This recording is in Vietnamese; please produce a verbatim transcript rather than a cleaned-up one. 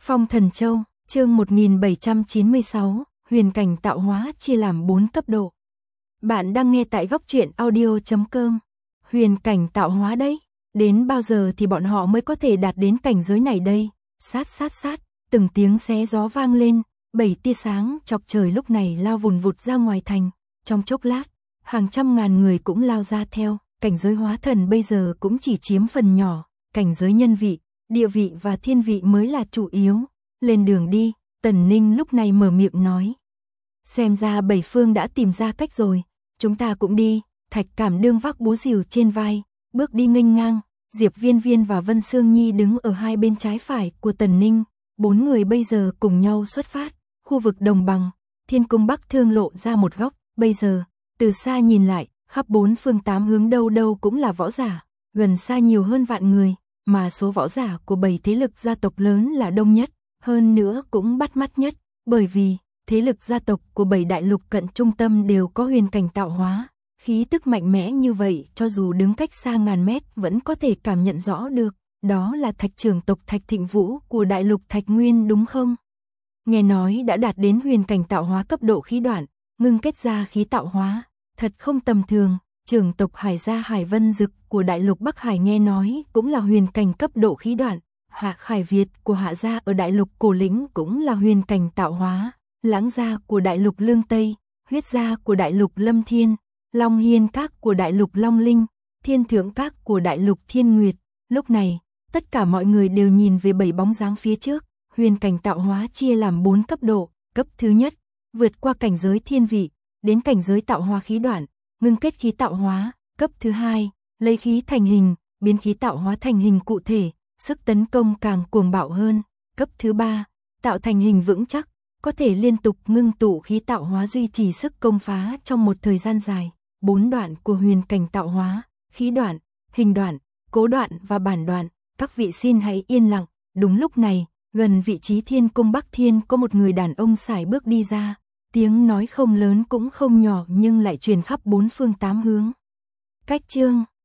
Phong Thần Châu, chương một nghìn bảy trăm chín mươi sáu, huyền cảnh tạo hóa chia làm bốn cấp độ. Bạn đang nghe tại góc truyện audio chấm com. Huyền cảnh tạo hóa đấy, đến bao giờ thì bọn họ mới có thể đạt đến cảnh giới này đây? Sát sát sát, từng tiếng xé gió vang lên, bảy tia sáng chọc trời lúc này lao vùn vụt ra ngoài thành. Trong chốc lát, hàng trăm ngàn người cũng lao ra theo, cảnh giới hóa thần bây giờ cũng chỉ chiếm phần nhỏ, cảnh giới nhân vị, địa vị và thiên vị mới là chủ yếu. Lên đường đi, Tần Ninh lúc này mở miệng nói. Xem ra bảy phương đã tìm ra cách rồi, chúng ta cũng đi. Thạch Cảm đương vác búa rìu trên vai, bước đi nghênh ngang. Diệp Viên Viên và Vân Sương Nhi đứng ở hai bên trái phải của Tần Ninh. Bốn người bây giờ cùng nhau xuất phát. Khu vực đồng bằng, Thiên Cung Bắc Thương lộ ra một góc. Bây giờ, từ xa nhìn lại, khắp bốn phương tám hướng đâu đâu cũng là võ giả. Gần xa nhiều hơn vạn người, mà số võ giả của bảy thế lực gia tộc lớn là đông nhất. Hơn nữa cũng bắt mắt nhất, bởi vì thế lực gia tộc của bảy đại lục cận trung tâm đều có huyền cảnh tạo hóa. Khí tức mạnh mẽ như vậy cho dù đứng cách xa ngàn mét vẫn có thể cảm nhận rõ được. Đó là Thạch trưởng tộc Thạch Thịnh Vũ của đại lục Thạch Nguyên đúng không? Nghe nói đã đạt đến huyền cảnh tạo hóa cấp độ khí đoạn, ngưng kết ra khí tạo hóa. Thật không tầm thường, trưởng tộc Hải gia Hải Vân Dực của đại lục Bắc Hải nghe nói cũng là huyền cảnh cấp độ khí đoạn. Hạ Khải Việt của Hạ gia ở đại lục Cổ Lĩnh cũng là huyền cảnh tạo hóa. Lãng gia của đại lục Lương Tây, Huyết gia của đại lục Lâm Thiên, Long Hiên Các của đại lục Long Linh, Thiên Thượng Các của đại lục Thiên Nguyệt. Lúc này, tất cả mọi người đều nhìn về bảy bóng dáng phía trước. Huyền cảnh tạo hóa chia làm bốn cấp độ. Cấp thứ nhất, vượt qua cảnh giới thiên vị, đến cảnh giới tạo hóa khí đoạn, ngưng kết khí tạo hóa. Cấp thứ hai, lấy khí thành hình, biến khí tạo hóa thành hình cụ thể, sức tấn công càng cuồng bạo hơn. Cấp thứ ba, tạo thành hình vững chắc, có thể liên tục ngưng tụ khí tạo hóa duy trì sức công phá trong một thời gian dài. Bốn đoạn của huyền cảnh tạo hóa, khí đoạn, hình đoạn, cố đoạn và bản đoạn. Các vị xin hãy yên lặng. Đúng lúc này, gần vị trí Thiên Cung Bắc Thiên có một người đàn ông sải bước đi ra. Tiếng nói không lớn cũng không nhỏ nhưng lại truyền khắp bốn phương tám hướng. Cách chương